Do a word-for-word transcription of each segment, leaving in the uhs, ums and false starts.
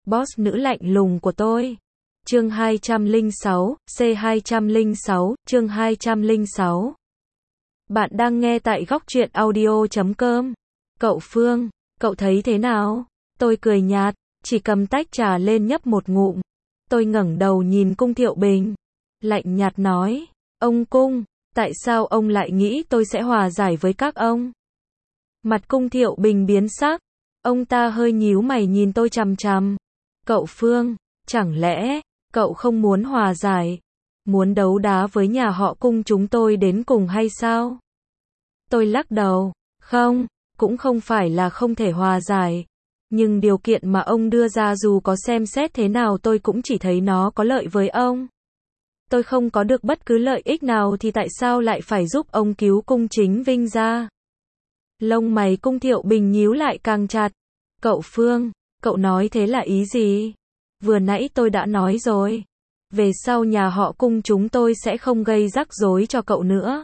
boss nữ lạnh lùng của tôi. Chương hai trăm lẻ sáu, C hai trăm lẻ sáu, chương hai trăm lẻ sáu. Bạn đang nghe tại góc truyện audio chấm com. Cậu Phương, cậu thấy thế nào? Tôi cười nhạt, chỉ cầm tách trà lên nhấp một ngụm. Tôi ngẩng đầu nhìn Cung Thiệu Bình. Lạnh nhạt nói, ông Cung, tại sao ông lại nghĩ tôi sẽ hòa giải với các ông? Mặt Cung Thiệu Bình biến sắc. Ông ta hơi nhíu mày nhìn tôi chằm chằm. Cậu Phương, chẳng lẽ cậu không muốn hòa giải, muốn đấu đá với nhà họ Cung chúng tôi đến cùng hay sao? Tôi lắc đầu, không, cũng không phải là không thể hòa giải, nhưng điều kiện mà ông đưa ra dù có xem xét thế nào tôi cũng chỉ thấy nó có lợi với ông. Tôi không có được bất cứ lợi ích nào thì tại sao lại phải giúp ông cứu Cung Chính Vinh ra? Lông mày Cung Thiệu Bình nhíu lại càng chặt. Cậu Phương, cậu nói thế là ý gì? Vừa nãy tôi đã nói rồi. Về sau nhà họ Cung chúng tôi sẽ không gây rắc rối cho cậu nữa.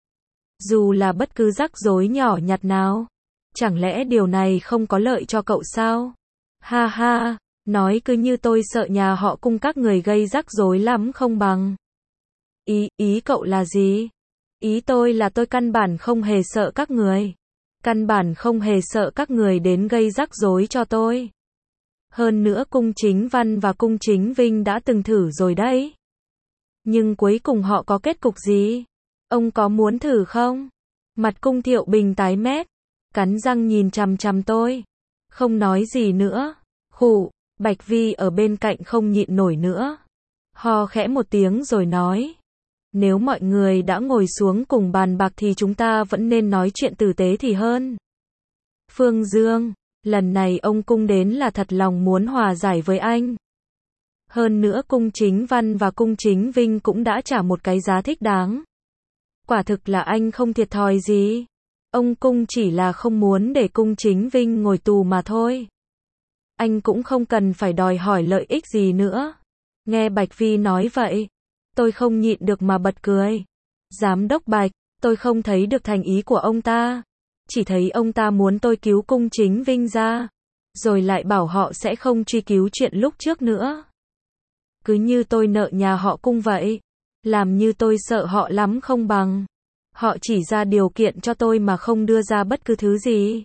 Dù là bất cứ rắc rối nhỏ nhặt nào. Chẳng lẽ điều này không có lợi cho cậu sao? Ha ha, nói cứ như tôi sợ nhà họ Cung các người gây rắc rối lắm không bằng. Ý, ý cậu là gì? Ý tôi là tôi căn bản không hề sợ các người. Căn bản không hề sợ các người đến gây rắc rối cho tôi. Hơn nữa Cung Chính Văn và Cung Chính Vinh đã từng thử rồi đấy. Nhưng cuối cùng họ có kết cục gì? Ông có muốn thử không? Mặt Cung Thiệu Bình tái mét, cắn răng nhìn chằm chằm tôi. Không nói gì nữa. Khụ, Bạch Vi ở bên cạnh không nhịn nổi nữa. Ho khẽ một tiếng rồi nói. Nếu mọi người đã ngồi xuống cùng bàn bạc thì chúng ta vẫn nên nói chuyện tử tế thì hơn. Phương Dương, lần này ông Cung đến là thật lòng muốn hòa giải với anh. Hơn nữa Cung Chính Văn và Cung Chính Vinh cũng đã trả một cái giá thích đáng. Quả thực là anh không thiệt thòi gì. Ông Cung chỉ là không muốn để Cung Chính Vinh ngồi tù mà thôi. Anh cũng không cần phải đòi hỏi lợi ích gì nữa. Nghe Bạch Vi nói vậy, tôi không nhịn được mà bật cười. Giám đốc Bạch, tôi không thấy được thành ý của ông ta. Chỉ thấy ông ta muốn tôi cứu Cung Chính Vinh ra. Rồi lại bảo họ sẽ không truy cứu chuyện lúc trước nữa. Cứ như tôi nợ nhà họ Cung vậy. Làm như tôi sợ họ lắm không bằng. Họ chỉ ra điều kiện cho tôi mà không đưa ra bất cứ thứ gì.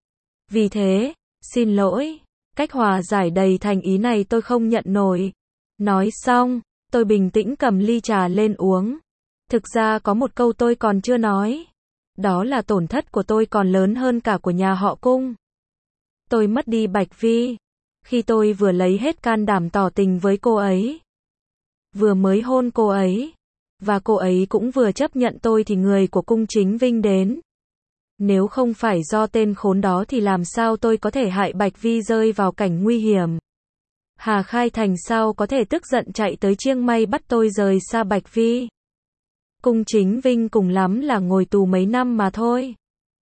Vì thế, xin lỗi, cách hòa giải đầy thành ý này tôi không nhận nổi. Nói xong, tôi bình tĩnh cầm ly trà lên uống. Thực ra có một câu tôi còn chưa nói. Đó là tổn thất của tôi còn lớn hơn cả của nhà họ Cung. Tôi mất đi Bạch Vi. Khi tôi vừa lấy hết can đảm tỏ tình với cô ấy. Vừa mới hôn cô ấy. Và cô ấy cũng vừa chấp nhận tôi thì người của Cung Chính Vinh đến. Nếu không phải do tên khốn đó thì làm sao tôi có thể hại Bạch Vi rơi vào cảnh nguy hiểm. Hà Khai Thành sao có thể tức giận chạy tới Chiang Mai bắt tôi rời xa Bạch Vi. Cung Chính Vinh cùng lắm là ngồi tù mấy năm mà thôi.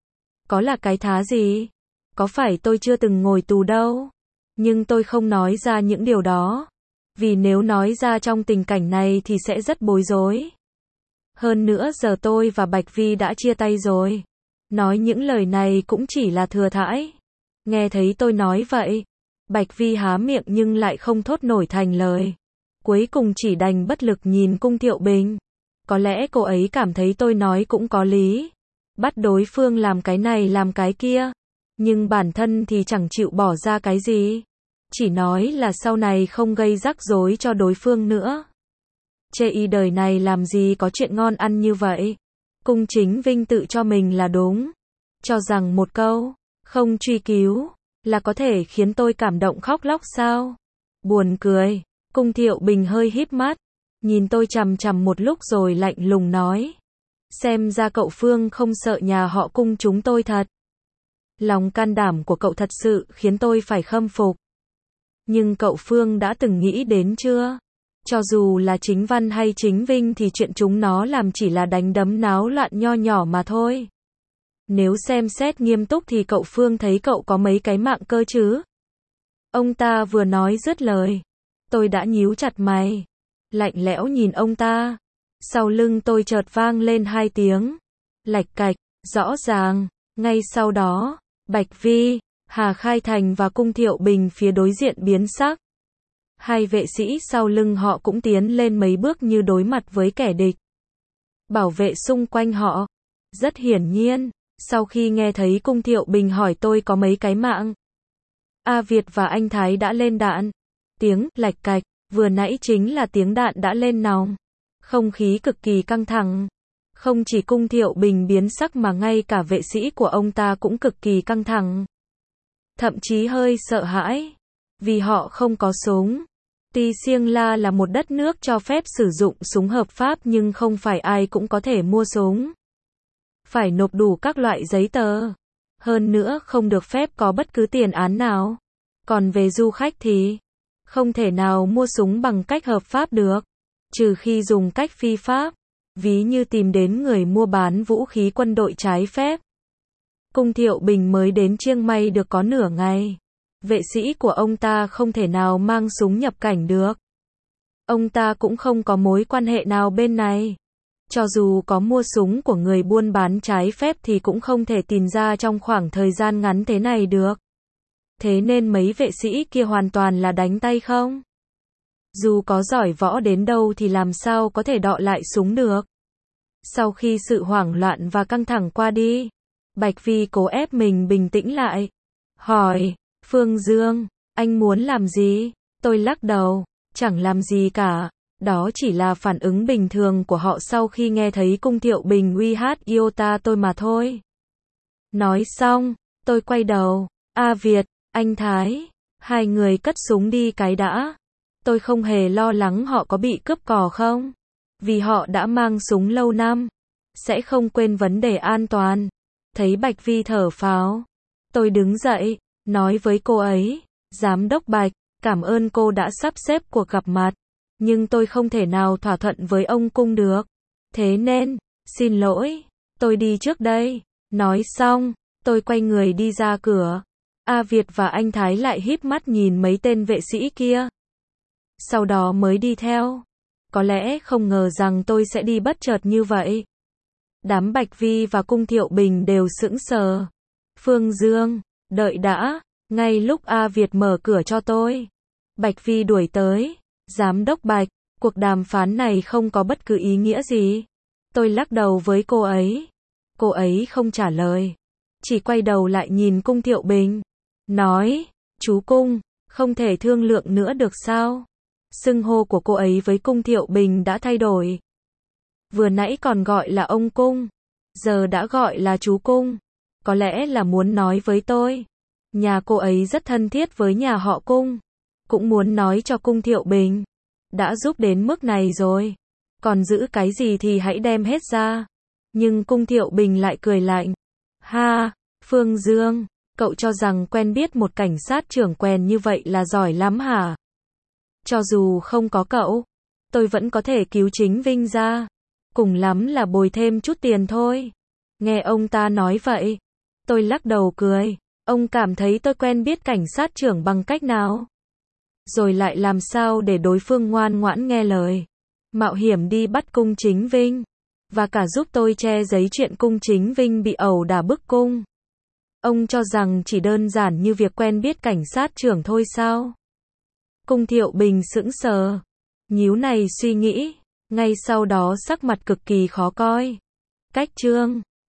Có là cái thá gì? Có phải tôi chưa từng ngồi tù đâu. Nhưng tôi không nói ra những điều đó. Vì nếu nói ra trong tình cảnh này thì sẽ rất bối rối. Hơn nữa giờ tôi và Bạch Vi đã chia tay rồi. Nói những lời này cũng chỉ là thừa thãi. Nghe thấy tôi nói vậy, Bạch Vi há miệng nhưng lại không thốt nổi thành lời. Cuối cùng chỉ đành bất lực nhìn Cung Thiệu Bình. Có lẽ cô ấy cảm thấy tôi nói cũng có lý. Bắt đối phương làm cái này làm cái kia. Nhưng bản thân thì chẳng chịu bỏ ra cái gì. Chỉ nói là sau này không gây rắc rối cho đối phương nữa. Chê y đời này làm gì có chuyện ngon ăn như vậy. Cung Chính Vinh tự cho mình là đúng. Cho rằng một câu, không truy cứu, là có thể khiến tôi cảm động khóc lóc sao? Buồn cười. Cung Thiệu Bình hơi híp mắt. Nhìn tôi chằm chằm một lúc rồi lạnh lùng nói. Xem ra cậu Phương không sợ nhà họ Cung chúng tôi thật. Lòng can đảm của cậu thật sự khiến tôi phải khâm phục. Nhưng cậu Phương đã từng nghĩ đến chưa? Cho dù là Chính Văn hay Chính Vinh thì chuyện chúng nó làm chỉ là đánh đấm náo loạn nho nhỏ mà thôi. Nếu xem xét nghiêm túc thì cậu Phương thấy cậu có mấy cái mạng cơ chứ? Ông ta vừa nói dứt lời. Tôi đã nhíu chặt mày. Lạnh lẽo nhìn ông ta. Sau lưng tôi chợt vang lên hai tiếng. Lạch cạch, rõ ràng. Ngay sau đó, Bạch Vi, Hà Khai Thành và Cung Thiệu Bình phía đối diện biến sắc. Hai vệ sĩ sau lưng họ cũng tiến lên mấy bước như đối mặt với kẻ địch. Bảo vệ xung quanh họ. Rất hiển nhiên, sau khi nghe thấy Cung Thiệu Bình hỏi tôi có mấy cái mạng, A Việt và anh Thái đã lên đạn. Tiếng lạch cạch, vừa nãy chính là tiếng đạn đã lên nòng. Không khí cực kỳ căng thẳng. Không chỉ Cung Thiệu Bình biến sắc mà ngay cả vệ sĩ của ông ta cũng cực kỳ căng thẳng. Thậm chí hơi sợ hãi. Vì họ không có súng. Tuy Siêng La là một đất nước cho phép sử dụng súng hợp pháp nhưng không phải ai cũng có thể mua súng. Phải nộp đủ các loại giấy tờ. Hơn nữa không được phép có bất cứ tiền án nào. Còn về du khách thì không thể nào mua súng bằng cách hợp pháp được. Trừ khi dùng cách phi pháp. Ví như tìm đến người mua bán vũ khí quân đội trái phép. Cung Thiệu Bình mới đến Chiang Mai được có nửa ngày. Vệ sĩ của ông ta không thể nào mang súng nhập cảnh được. Ông ta cũng không có mối quan hệ nào bên này. Cho dù có mua súng của người buôn bán trái phép thì cũng không thể tìm ra trong khoảng thời gian ngắn thế này được. Thế nên mấy vệ sĩ kia hoàn toàn là đánh tay không. Dù có giỏi võ đến đâu thì làm sao có thể đọ lại súng được. Sau khi sự hoảng loạn và căng thẳng qua đi, Bạch Vi cố ép mình bình tĩnh lại. Hỏi, Phương Dương, anh muốn làm gì? Tôi lắc đầu, chẳng làm gì cả. Đó chỉ là phản ứng bình thường của họ sau khi nghe thấy Cung Thiệu Bình uy hát Iota tôi mà thôi. Nói xong, tôi quay đầu. A Việt, anh Thái, hai người cất súng đi cái đã. Tôi không hề lo lắng họ có bị cướp cò không. Vì họ đã mang súng lâu năm. Sẽ không quên vấn đề an toàn. Thấy Bạch Vi thở phào. Tôi đứng dậy, nói với cô ấy. Giám đốc Bạch, cảm ơn cô đã sắp xếp cuộc gặp mặt. Nhưng tôi không thể nào thỏa thuận với ông Cung được. Thế nên, xin lỗi, tôi đi trước đây. Nói xong, tôi quay người đi ra cửa. A Việt và anh Thái lại híp mắt nhìn mấy tên vệ sĩ kia. Sau đó mới đi theo. Có lẽ không ngờ rằng tôi sẽ đi bất chợt như vậy. Đám Bạch Vi và Cung Thiệu Bình đều sững sờ. Phương Dương, đợi đã. Ngay lúc A Việt mở cửa cho tôi, Bạch Vi đuổi tới. Giám đốc Bạch, cuộc đàm phán này không có bất cứ ý nghĩa gì. Tôi lắc đầu với cô ấy. Cô ấy không trả lời. Chỉ quay đầu lại nhìn Cung Thiệu Bình. Nói, chú Cung, không thể thương lượng nữa được sao? Xưng hô của cô ấy với Cung Thiệu Bình đã thay đổi. Vừa nãy còn gọi là ông Cung. Giờ đã gọi là chú Cung. Có lẽ là muốn nói với tôi. Nhà cô ấy rất thân thiết với nhà họ Cung. Cũng muốn nói cho Cung Thiệu Bình. Đã giúp đến mức này rồi. Còn giữ cái gì thì hãy đem hết ra. Nhưng Cung Thiệu Bình lại cười lạnh. Ha, Phương Dương, cậu cho rằng quen biết một cảnh sát trưởng quèn như vậy là giỏi lắm hả? Cho dù không có cậu, tôi vẫn có thể cứu chính Vinh ra. Cùng lắm là bồi thêm chút tiền thôi. Nghe ông ta nói vậy, tôi lắc đầu cười. Ông cảm thấy tôi quen biết cảnh sát trưởng bằng cách nào? Rồi lại làm sao để đối phương ngoan ngoãn nghe lời. Mạo hiểm đi bắt Cung Chính Vinh. Và cả giúp tôi che giấy chuyện Cung Chính Vinh bị ẩu đả bức cung. Ông cho rằng chỉ đơn giản như việc quen biết cảnh sát trưởng thôi sao? Cung Thiệu Bình sững sờ. Nhíu này suy nghĩ. Ngay sau đó sắc mặt cực kỳ khó coi. Cách chương